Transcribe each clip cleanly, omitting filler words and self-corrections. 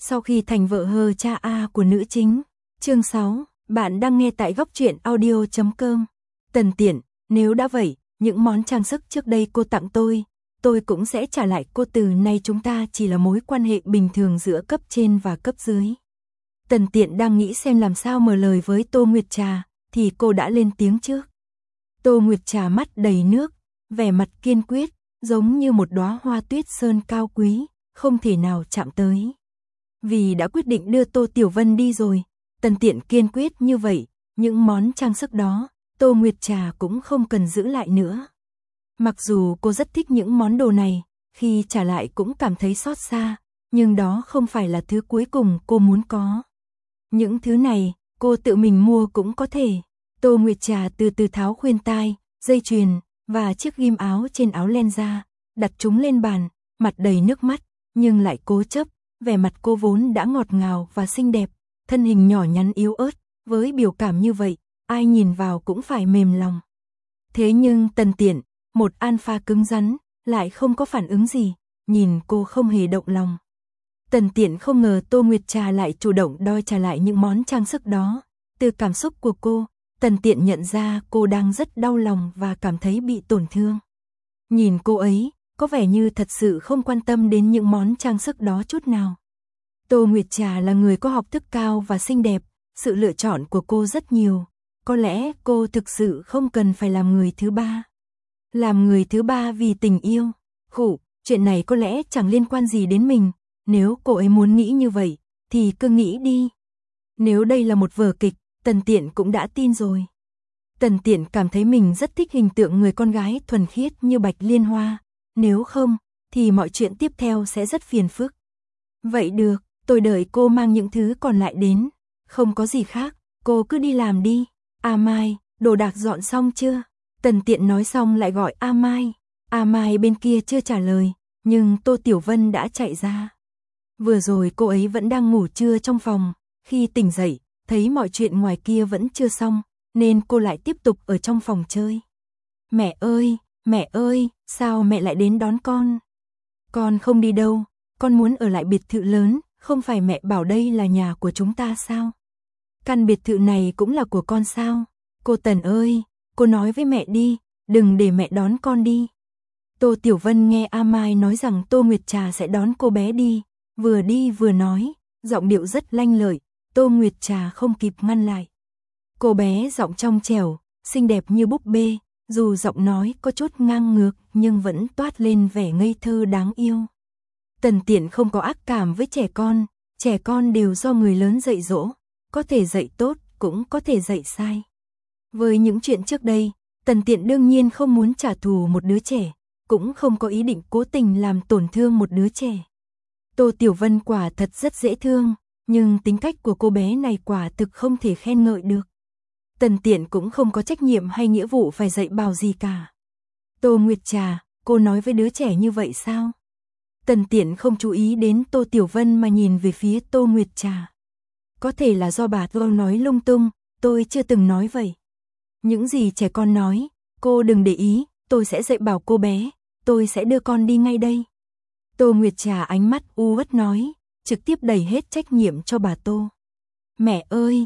Sau khi thành vợ hờ cha A của nữ chính. Chương 6, bạn đang nghe tại góc truyện audio.com. Tần Tiện, nếu đã vậy, những món trang sức trước đây cô tặng tôi cũng sẽ trả lại cô, từ nay chúng ta chỉ là mối quan hệ bình thường giữa cấp trên và cấp dưới. Tần Tiện đang nghĩ xem làm sao mở lời với Tô Nguyệt Trà, thì cô đã lên tiếng trước. Tô Nguyệt Trà mắt đầy nước, vẻ mặt kiên quyết, giống như một đóa hoa tuyết sơn cao quý, không thể nào chạm tới. Vì đã quyết định đưa Tô Tiểu Vân đi rồi, Tần Tiện kiên quyết như vậy, những món trang sức đó, Tô Nguyệt Trà cũng không cần giữ lại nữa. Mặc dù cô rất thích những món đồ này, khi trả lại cũng cảm thấy xót xa, nhưng đó không phải là thứ cuối cùng cô muốn có. Những thứ này, cô tự mình mua cũng có thể. Tô Nguyệt Trà từ từ tháo khuyên tai, dây chuyền và chiếc ghim áo trên áo len ra, đặt chúng lên bàn, mặt đầy nước mắt, nhưng lại cố chấp. Vẻ mặt cô vốn đã ngọt ngào và xinh đẹp, thân hình nhỏ nhắn yếu ớt, với biểu cảm như vậy, ai nhìn vào cũng phải mềm lòng. Thế nhưng Tần Tiện, một alpha cứng rắn, lại không có phản ứng gì, nhìn cô không hề động lòng. Tần Tiện không ngờ Tô Nguyệt Trà lại chủ động đòi trả lại những món trang sức đó. Từ cảm xúc của cô, Tần Tiện nhận ra cô đang rất đau lòng và cảm thấy bị tổn thương. Nhìn cô ấy, có vẻ như thật sự không quan tâm đến những món trang sức đó chút nào. Tô Nguyệt Trà là người có học thức cao và xinh đẹp, sự lựa chọn của cô rất nhiều. Có lẽ cô thực sự không cần phải làm người thứ ba. Làm người thứ ba vì tình yêu. Chuyện này có lẽ chẳng liên quan gì đến mình. Nếu cô ấy muốn nghĩ như vậy, thì cứ nghĩ đi. Nếu đây là một vở kịch, Tần Tiện cũng đã tin rồi. Tần Tiện cảm thấy mình rất thích hình tượng người con gái thuần khiết như Bạch Liên Hoa. Nếu không, thì mọi chuyện tiếp theo sẽ rất phiền phức. Vậy được, tôi đợi cô mang những thứ còn lại đến. Không có gì khác, cô cứ đi làm đi. A Mai, đồ đạc dọn xong chưa? Tần Tiện nói xong lại gọi A Mai. A Mai bên kia chưa trả lời, nhưng Tô Tiểu Vân đã chạy ra. Vừa rồi cô ấy vẫn đang ngủ trưa trong phòng, khi tỉnh dậy, thấy mọi chuyện ngoài kia vẫn chưa xong, nên cô lại tiếp tục ở trong phòng chơi. Mẹ ơi, sao mẹ lại đến đón con? Con không đi đâu, con muốn ở lại biệt thự lớn, không phải mẹ bảo đây là nhà của chúng ta sao? Căn biệt thự này cũng là của con sao? Cô Tần ơi, cô nói với mẹ đi, đừng để mẹ đón con đi. Tô Tiểu Vân nghe A Mai nói rằng Tô Nguyệt Trà sẽ đón cô bé đi vừa nói, giọng điệu rất lanh lợi, Tô Nguyệt Trà không kịp ngăn lại. Cô bé giọng trong trẻo, xinh đẹp như búp bê, dù giọng nói có chút ngang ngược nhưng vẫn toát lên vẻ ngây thơ đáng yêu. Tần Tiện không có ác cảm với trẻ con đều do người lớn dạy dỗ, có thể dạy tốt cũng có thể dạy sai. Với những chuyện trước đây, Tần Tiện đương nhiên không muốn trả thù một đứa trẻ, cũng không có ý định cố tình làm tổn thương một đứa trẻ. Tô Tiểu Vân quả thật rất dễ thương, nhưng tính cách của cô bé này quả thực không thể khen ngợi được. Tần Tiện cũng không có trách nhiệm hay nghĩa vụ phải dạy bảo gì cả. Tô Nguyệt Trà, cô nói với đứa trẻ như vậy sao? Tần Tiện không chú ý đến Tô Tiểu Vân mà nhìn về phía Tô Nguyệt Trà. Có thể là do bà Tô nói lung tung, tôi chưa từng nói vậy. Những gì trẻ con nói, cô đừng để ý, tôi sẽ dạy bảo cô bé, tôi sẽ đưa con đi ngay đây. Tô Nguyệt Trà ánh mắt u uất nói, trực tiếp đẩy hết trách nhiệm cho bà Tô. Mẹ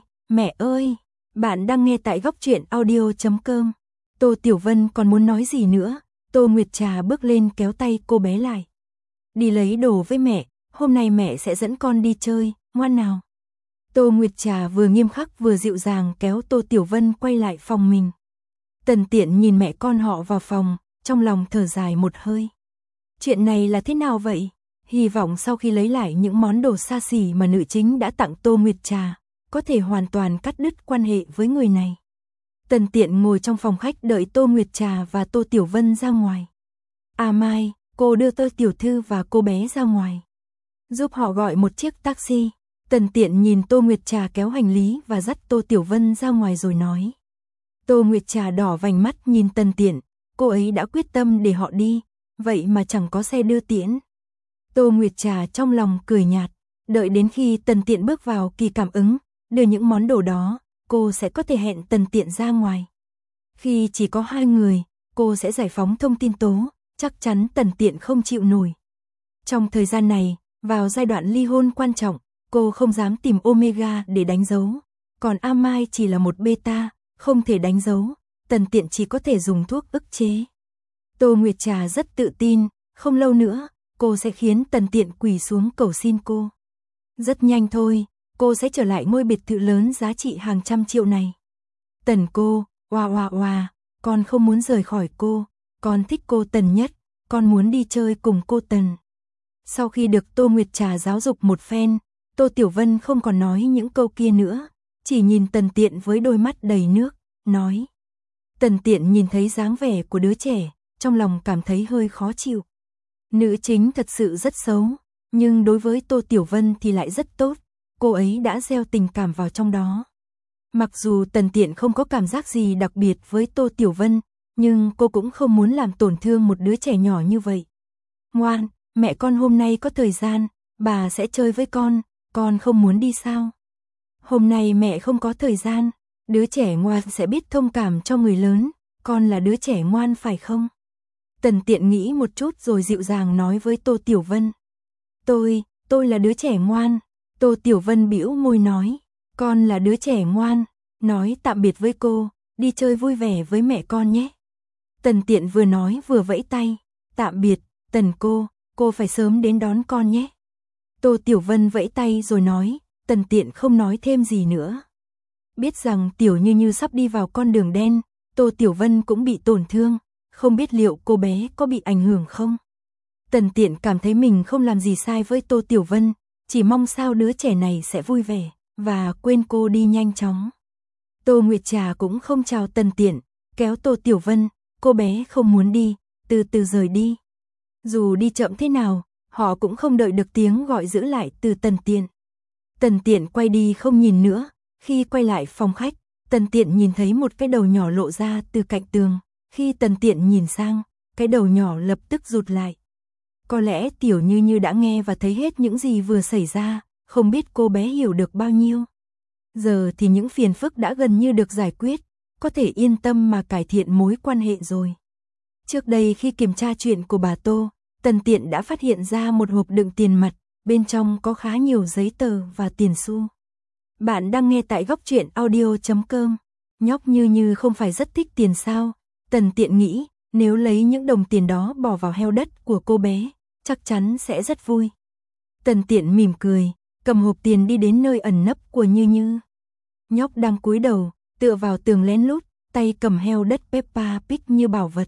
ơi, bạn đang nghe tại góc truyện audio.com. Tô Tiểu Vân còn muốn nói gì nữa, Tô Nguyệt Trà bước lên kéo tay cô bé lại. Đi lấy đồ với mẹ, hôm nay mẹ sẽ dẫn con đi chơi, ngoan nào. Tô Nguyệt Trà vừa nghiêm khắc vừa dịu dàng kéo Tô Tiểu Vân quay lại phòng mình. Tần Tiện nhìn mẹ con họ vào phòng, trong lòng thở dài một hơi. Chuyện này là thế nào vậy? Hy vọng sau khi lấy lại những món đồ xa xỉ mà nữ chính đã tặng Tô Nguyệt Trà, có thể hoàn toàn cắt đứt quan hệ với người này. Tần Tiện ngồi trong phòng khách đợi Tô Nguyệt Trà và Tô Tiểu Vân ra ngoài. A Mai, cô đưa Tô Tiểu Thư và cô bé ra ngoài, giúp họ gọi một chiếc taxi. Tần Tiện nhìn Tô Nguyệt Trà kéo hành lý và dắt Tô Tiểu Vân ra ngoài rồi nói. Tô Nguyệt Trà đỏ vành mắt nhìn Tần Tiện, cô ấy đã quyết tâm để họ đi, vậy mà chẳng có xe đưa tiễn. Tô Nguyệt Trà trong lòng cười nhạt, đợi đến khi Tần Tiện bước vào kỳ cảm ứng, đưa những món đồ đó, cô sẽ có thể hẹn Tần Tiện ra ngoài. Khi chỉ có hai người, cô sẽ giải phóng thông tin tố, chắc chắn Tần Tiện không chịu nổi. Trong thời gian này, Vào giai đoạn ly hôn quan trọng, cô không dám tìm Omega để đánh dấu, còn A Mai chỉ là một beta, không thể đánh dấu, Tần Tiện chỉ có thể dùng thuốc ức chế. Tô Nguyệt Trà rất tự tin, không lâu nữa, cô sẽ khiến Tần Tiện quỳ xuống cầu xin cô. Rất nhanh thôi, cô sẽ trở lại ngôi biệt thự lớn giá trị hàng trăm triệu này. Tần cô, oa, con không muốn rời khỏi cô, con thích cô Tần nhất, con muốn đi chơi cùng cô Tần. Sau khi được Tô Nguyệt Trà giáo dục một phen, Tô Tiểu Vân không còn nói những câu kia nữa, chỉ nhìn Tần Tiện với đôi mắt đầy nước, nói. Tần Tiện nhìn thấy dáng vẻ của đứa trẻ, trong lòng cảm thấy hơi khó chịu. Nữ chính thật sự rất xấu, nhưng đối với Tô Tiểu Vân thì lại rất tốt, cô ấy đã gieo tình cảm vào trong đó. Mặc dù Tần Tiện không có cảm giác gì đặc biệt với Tô Tiểu Vân, nhưng cô cũng không muốn làm tổn thương một đứa trẻ nhỏ như vậy. Ngoan, mẹ con hôm nay có thời gian, bà sẽ chơi với con không muốn đi sao? Hôm nay mẹ không có thời gian, đứa trẻ ngoan sẽ biết thông cảm cho người lớn, con là đứa trẻ ngoan phải không? Tần Tiện nghĩ một chút rồi dịu dàng nói với Tô Tiểu Vân. Tôi là đứa trẻ ngoan. Tô Tiểu Vân bĩu môi nói, con là đứa trẻ ngoan, nói tạm biệt với cô, đi chơi vui vẻ với mẹ con nhé. Tần Tiện vừa nói vừa vẫy tay, tạm biệt, Tần cô phải sớm đến đón con nhé. Tô Tiểu Vân vẫy tay rồi nói, Tần Tiện không nói thêm gì nữa. Biết rằng Tiểu Như Như sắp đi vào con đường đen, Tô Tiểu Vân cũng bị tổn thương, không biết liệu cô bé có bị ảnh hưởng không. Tần Tiện cảm thấy mình không làm gì sai với Tô Tiểu Vân, chỉ mong sao đứa trẻ này sẽ vui vẻ, và quên cô đi nhanh chóng. Tô Nguyệt Trà cũng không chào Tần Tiện, kéo Tô Tiểu Vân, cô bé không muốn đi, từ từ rời đi. Dù đi chậm thế nào, họ cũng không đợi được tiếng gọi giữ lại từ Tần Tiện. Tần Tiện quay đi không nhìn nữa, khi quay lại phòng khách, Tần Tiện nhìn thấy một cái đầu nhỏ lộ ra từ cạnh tường, khi Tần Tiện nhìn sang, cái đầu nhỏ lập tức rụt lại. Có lẽ Tiểu Như Như đã nghe và thấy hết những gì vừa xảy ra, không biết cô bé hiểu được bao nhiêu. Giờ thì những phiền phức đã gần như được giải quyết, có thể yên tâm mà cải thiện mối quan hệ rồi. Trước đây khi kiểm tra chuyện của bà Tô, Tần Tiện đã phát hiện ra một hộp đựng tiền mặt, bên trong có khá nhiều giấy tờ và tiền xu. Bạn đang nghe tại góc truyện audio.com. Nhóc Như Như không phải rất thích tiền sao? Tần Tiện nghĩ, nếu lấy những đồng tiền đó bỏ vào heo đất của cô bé, chắc chắn sẽ rất vui. Tần Tiện mỉm cười, cầm hộp tiền đi đến nơi ẩn nấp của Như Như. Nhóc đang cúi đầu, tựa vào tường lén lút, tay cầm heo đất Peppa Pig như bảo vật.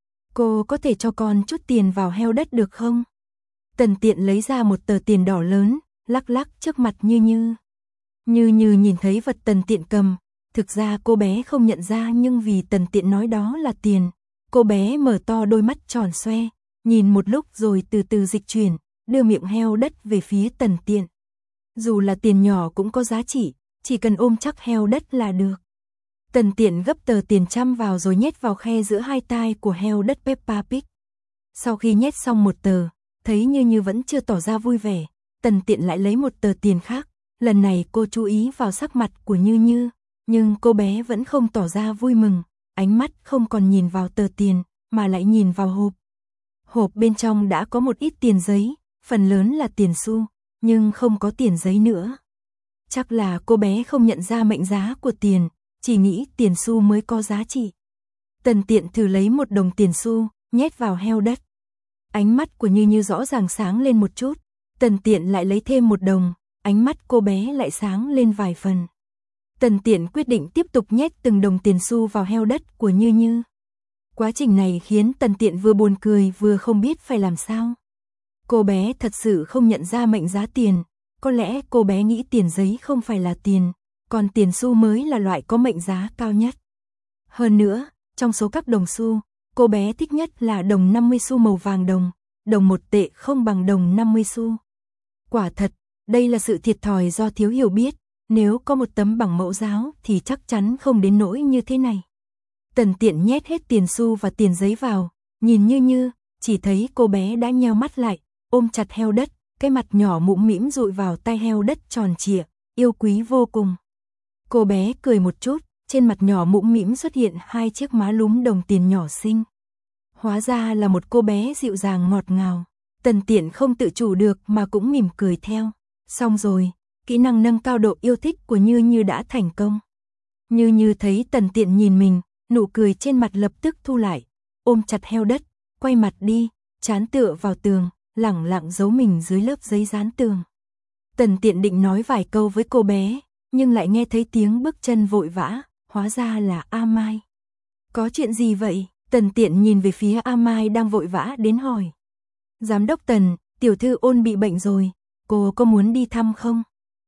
Cô có thể cho con chút tiền vào heo đất được không? Tần Tiện lấy ra một tờ tiền đỏ lớn, lắc lắc trước mặt Như Như. Như Như nhìn thấy vật Tần Tiện cầm, thực ra cô bé không nhận ra nhưng vì Tần Tiện nói đó là tiền, cô bé mở to đôi mắt tròn xoe, nhìn một lúc rồi từ từ dịch chuyển, đưa miệng heo đất về phía Tần Tiện. Dù là tiền nhỏ cũng có giá trị, chỉ cần ôm chắc heo đất là được. Tần Tiện gấp tờ tiền trăm vào rồi nhét vào khe giữa hai tai của heo đất Peppa Pig. Sau khi nhét xong một tờ, thấy Như Như vẫn chưa tỏ ra vui vẻ, Tần Tiện lại lấy một tờ tiền khác. Lần này cô chú ý vào sắc mặt của Như Như, nhưng cô bé vẫn không tỏ ra vui mừng, ánh mắt không còn nhìn vào tờ tiền, mà lại nhìn vào hộp. Hộp bên trong đã có một ít tiền giấy, phần lớn là tiền xu, nhưng không có tiền giấy nữa. Chắc là cô bé không nhận ra mệnh giá của tiền, chỉ nghĩ tiền xu mới có giá trị. Tần Tiện thử lấy một đồng tiền xu, nhét vào heo đất. Ánh mắt của Như Như rõ ràng sáng lên một chút, Tần Tiện lại lấy thêm một đồng, ánh mắt cô bé lại sáng lên vài phần. Tần Tiện quyết định tiếp tục nhét từng đồng tiền xu vào heo đất của Như Như. Quá trình này khiến Tần Tiện vừa buồn cười vừa không biết phải làm sao. Cô bé thật sự không nhận ra mệnh giá tiền, có lẽ cô bé nghĩ tiền giấy không phải là tiền, còn tiền xu mới là loại có mệnh giá cao nhất. Hơn nữa, trong số các đồng xu, cô bé thích nhất là đồng 50 xu màu vàng đồng 1 tệ không bằng đồng 50 xu. Quả thật, đây là sự thiệt thòi do thiếu hiểu biết, nếu có một tấm bằng mẫu giáo thì chắc chắn không đến nỗi như thế này. Tần Tiện nhét hết tiền xu và tiền giấy vào, nhìn Như Như, chỉ thấy cô bé đã nheo mắt lại, ôm chặt heo đất, cái mặt nhỏ mũm mĩm dụi vào tai heo đất tròn trịa, yêu quý vô cùng. Cô bé cười một chút, trên mặt nhỏ mũm mĩm xuất hiện hai chiếc má lúm đồng tiền nhỏ xinh. Hóa ra là một cô bé dịu dàng ngọt ngào. Tần Tiện không tự chủ được mà cũng mỉm cười theo. Xong rồi, kỹ năng nâng cao độ yêu thích của Như Như đã thành công. Như Như thấy Tần Tiện nhìn mình, nụ cười trên mặt lập tức thu lại, ôm chặt heo đất, quay mặt đi, trán tựa vào tường, lẳng lặng giấu mình dưới lớp giấy dán tường. Tần Tiện định nói vài câu với cô bé, nhưng lại nghe thấy tiếng bước chân vội vã, hóa ra là A Mai. Có chuyện gì vậy? Tần Tiện nhìn về phía A Mai đang vội vã đến hỏi. Giám đốc Tần, tiểu thư Ôn bị bệnh rồi, cô có muốn đi thăm không?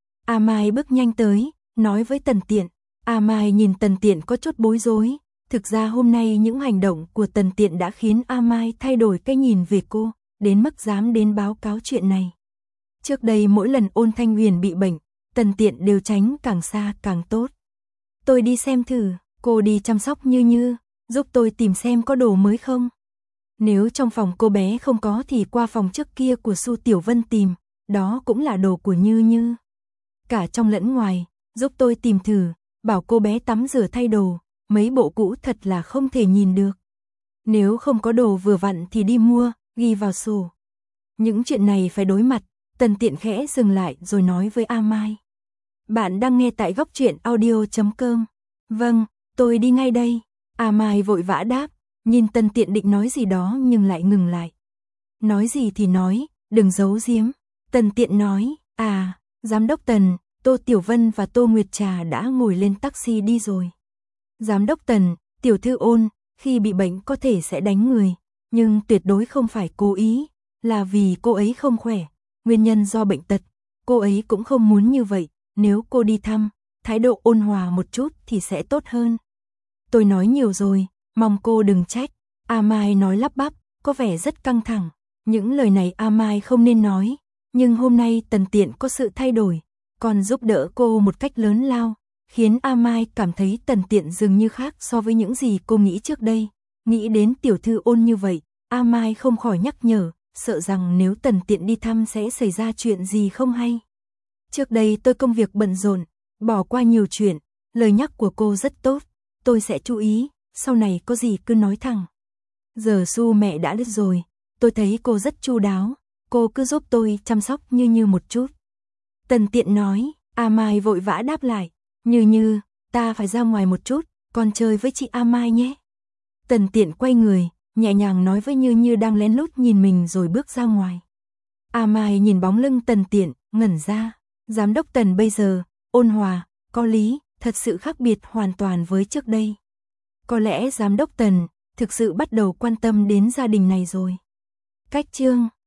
A Mai bước nhanh tới, nói với Tần Tiện. A Mai nhìn Tần Tiện có chút bối rối, thực ra hôm nay những hành động của Tần Tiện đã khiến A Mai thay đổi cái nhìn về cô, đến mức dám đến báo cáo chuyện này. Trước đây mỗi lần Ôn Thanh Huyền bị bệnh, Tần Tiện đều tránh càng xa càng tốt. Tôi đi xem thử, cô đi chăm sóc Như Như, giúp tôi tìm xem có đồ mới không. Nếu trong phòng cô bé không có thì qua phòng trước kia của Su Tiểu Vân tìm, đó cũng là đồ của Như Như. Cả trong lẫn ngoài, giúp tôi tìm thử, bảo cô bé tắm rửa thay đồ, mấy bộ cũ thật là không thể nhìn được. Nếu không có đồ vừa vặn thì đi mua, ghi vào sổ. Những chuyện này phải đối mặt, Tần Tiện khẽ dừng lại rồi nói với A Mai. Bạn đang nghe tại Góc Truyện Audio.com. Vâng, tôi đi ngay đây. A Mai vội vã đáp, nhìn Tần Tiện định nói gì đó nhưng lại ngừng lại. Nói gì thì nói, đừng giấu giếm. Tần Tiện nói, Giám đốc Tần, Tô Tiểu Vân và Tô Nguyệt Trà đã ngồi lên taxi đi rồi. Giám đốc Tần, tiểu thư Ôn, khi bị bệnh có thể sẽ đánh người, nhưng tuyệt đối không phải cố ý, là vì cô ấy không khỏe, nguyên nhân do bệnh tật. Cô ấy cũng không muốn như vậy, nếu cô đi thăm, thái độ ôn hòa một chút thì sẽ tốt hơn. Tôi nói nhiều rồi, mong cô đừng trách. A Mai nói lắp bắp, có vẻ rất căng thẳng. Những lời này A Mai không nên nói, nhưng hôm nay Tần Tiện có sự thay đổi, còn giúp đỡ cô một cách lớn lao, khiến A Mai cảm thấy Tần Tiện dường như khác so với những gì cô nghĩ trước đây. Nghĩ đến tiểu thư Ôn như vậy, A Mai không khỏi nhắc nhở, sợ rằng nếu Tần Tiện đi thăm sẽ xảy ra chuyện gì không hay. Trước đây tôi công việc bận rộn, bỏ qua nhiều chuyện, lời nhắc của cô rất tốt, tôi sẽ chú ý, sau này có gì cứ nói thẳng. Giờ Su mẹ đã đứt rồi, tôi thấy cô rất chu đáo, cô cứ giúp tôi chăm sóc Như Như một chút. Tần Tiện nói, A Mai vội vã đáp lại, Như Như, ta phải ra ngoài một chút, con chơi với chị A Mai nhé. Tần Tiện quay người, nhẹ nhàng nói với Như Như đang lén lút nhìn mình rồi bước ra ngoài. A Mai nhìn bóng lưng Tần Tiện, ngẩn ra. Giám đốc Tần bây giờ, ôn hòa, có lý, thật sự khác biệt hoàn toàn với trước đây. Có lẽ giám đốc Tần thực sự bắt đầu quan tâm đến gia đình này rồi. Cách chương